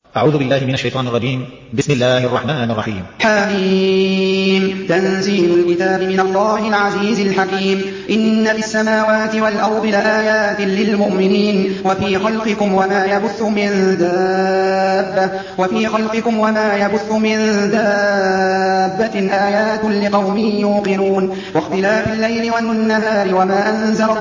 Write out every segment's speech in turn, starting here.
أعوذ بالله من الشيطان الرجيم. بسم الله الرحمن الرحيم. حميم. تنزيل الكتاب من الله العزيز الحكيم. إن في السماوات والأرض لآيات للمؤمنين وفي خلقكم وما يبث من دابة آيات لقوم يوقنون. واختلاف الليل والنهار وما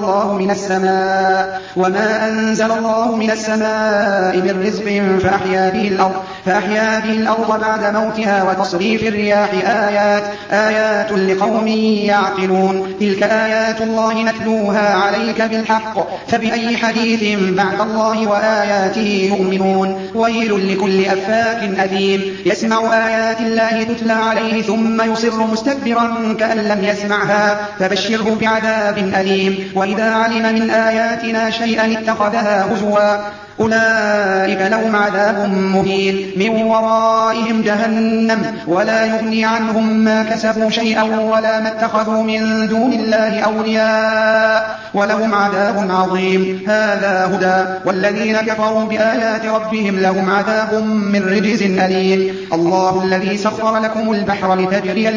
أنزل الله من السماء من رزق فأحيا به الأرض بعد موتها وتصريف الرياح آيات لقوم يعقلون. تلك آيات الله نتلوها عليك بالحق فبأي حديث بعد الله وآياته يؤمنون. ويل لكل أفاك أثيم يسمع آيات الله تتلى عليه ثم يصر مستكبرا كأن لم يسمعها فبشره بعذاب أليم. وإذا علم من آياتنا شيئا اتخذها هزوا أولئك لهم عذاب مهين من ورائهم جهنم ولا يغني عنهم ما كسبوا شيئا ولا ما اتخذوا من دون الله أولياء ولهم عذاب عظيم. هذا هدى والذين كفروا بآيات ربهم لهم عذاب من رجز أليم. الله الذي سخر لكم البحر لتجري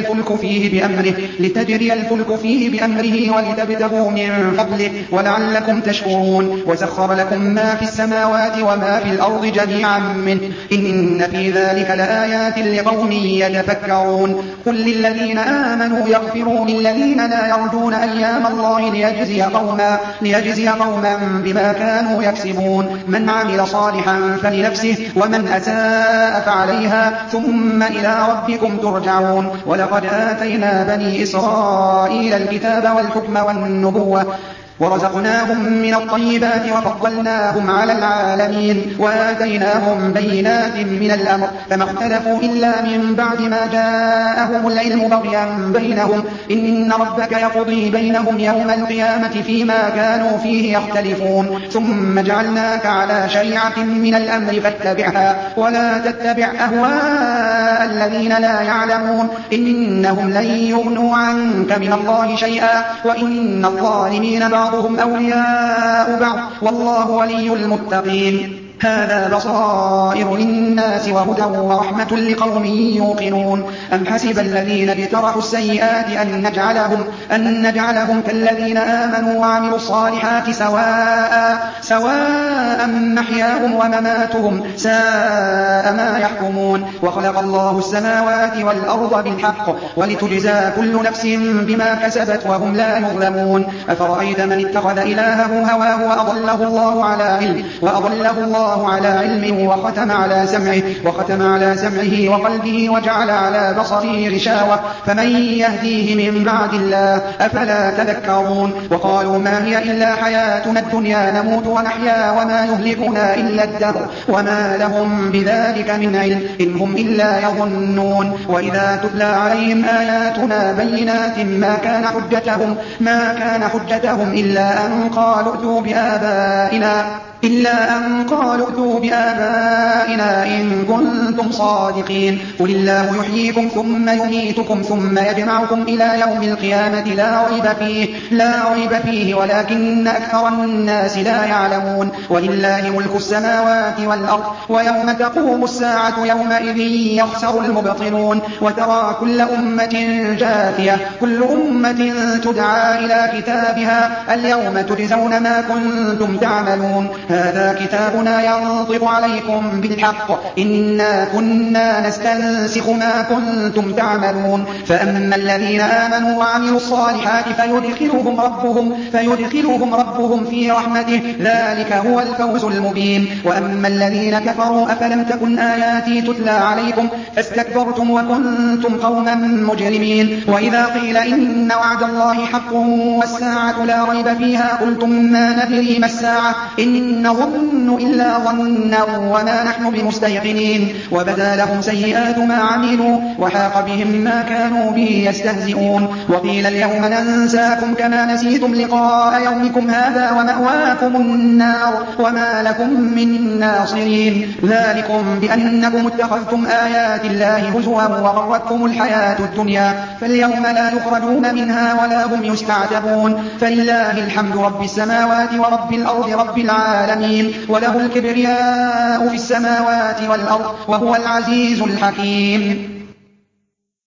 الفلك فيه بأمره ولتبتغوا من فضله ولعلكم تشكرون. وسخر لكم ما في السماوات وما في الأرض جميعا منه إن في ذلك لآيات لقوم يتفكرون. قل للذين آمنوا يغفروا للذين لا يرجون أيام الله ليجزي قوما بما كانوا يكسبون. من عمل صالحا فلنفسه ومن أساء فعليها ثم إلى ربكم ترجعون. ولقد آتينا بني إسرائيل الكتاب والحكم والنبوة ورزقناهم من الطيبات وفضلناهم على العالمين وآتيناهم بينات من الأمر فما اختلفوا إلا من بعد ما جاءهم العلم بغيا بينهم إن ربك يقضي بينهم يوم القيامة فيما كانوا فيه يختلفون. ثم جعلناك على شريعة من الأمر فاتبعها ولا تتبع أهواء الذين لا يعلمون إنهم لن يغنوا عنك من الله شيئا وإن الظالمين بعضهم أولياء بعض والله ولي المتقين. هذا بصائر للناس وهدى ورحمة لقوم يوقنون. أم حسب الذين اجترحوا السيئات أن نجعلهم كالذين آمنوا وعملوا الصالحات سواء محياهم ومماتهم ساء ما يحكمون. وخلق الله السماوات والأرض بالحق ولتجزى كل نفس بما كسبت وهم لا يظلمون. أفرأيت من اتخذ إلهه هواه وأضله الله على علم وختم على سمعه وقلبه وجعل على بصره غشاوة فمن يهديه من بعد الله أفلا تذكرون. وقالوا ما هي إلا حياتنا الدنيا نموت ونحيا وما يهلكنا إلا الدهر وما لهم بذلك من علم إن هم إلا يظنون. وإذا تتلى عليهم آياتنا بينات ما كان حجتهم إلا أن قالوا ائتوا بآبائنا إن كنتم صادقين. قل الله يحييكم ثم يميتكم ثم يجمعكم إلى يوم القيامة لا ريب فيه ولكن أكثر الناس لا يعلمون. ولله ملك السماوات والأرض ويوم تقوم الساعة يومئذ يخسر المبطلون. وترى كل أمة جاثية كل أمة تدعى إلى كتابها اليوم تجزون ما كنتم تعملون. هذا كتابنا ينطق عليكم بالحق إنا كنا نستنسخ ما كنتم تعملون. فأما الذين آمنوا وعملوا الصالحات فيدخلهم ربهم في رحمته ذلك هو الفوز المبين. وأما الذين كفروا أفلم تكن آياتي تتلى عليكم فاستكبرتم وكنتم قوما مجرمين. وإذا قيل إن وعد الله حق والساعة لا ريب فيها قلتم ما ندري ما الساعة إن نظن إلا ظنا وما نحن بمستيقنين. وبدا لهم سيئات ما عملوا وحاق بهم ما كانوا به يستهزئون. وقيل اليوم ننساكم كما نسيتم لقاء يومكم هذا ومأواكم النار وما لكم من ناصرين. ذلكم بأنكم اتخذتم آيات الله هزوا وغرتكم الحياة الدنيا فاليوم لا يخرجون منها ولا هم يستعتبون. فلله الحمد رب السماوات ورب الأرض رب العالمين العالمين وله الكبرياء في السماوات والأرض وهو العزيز الحكيم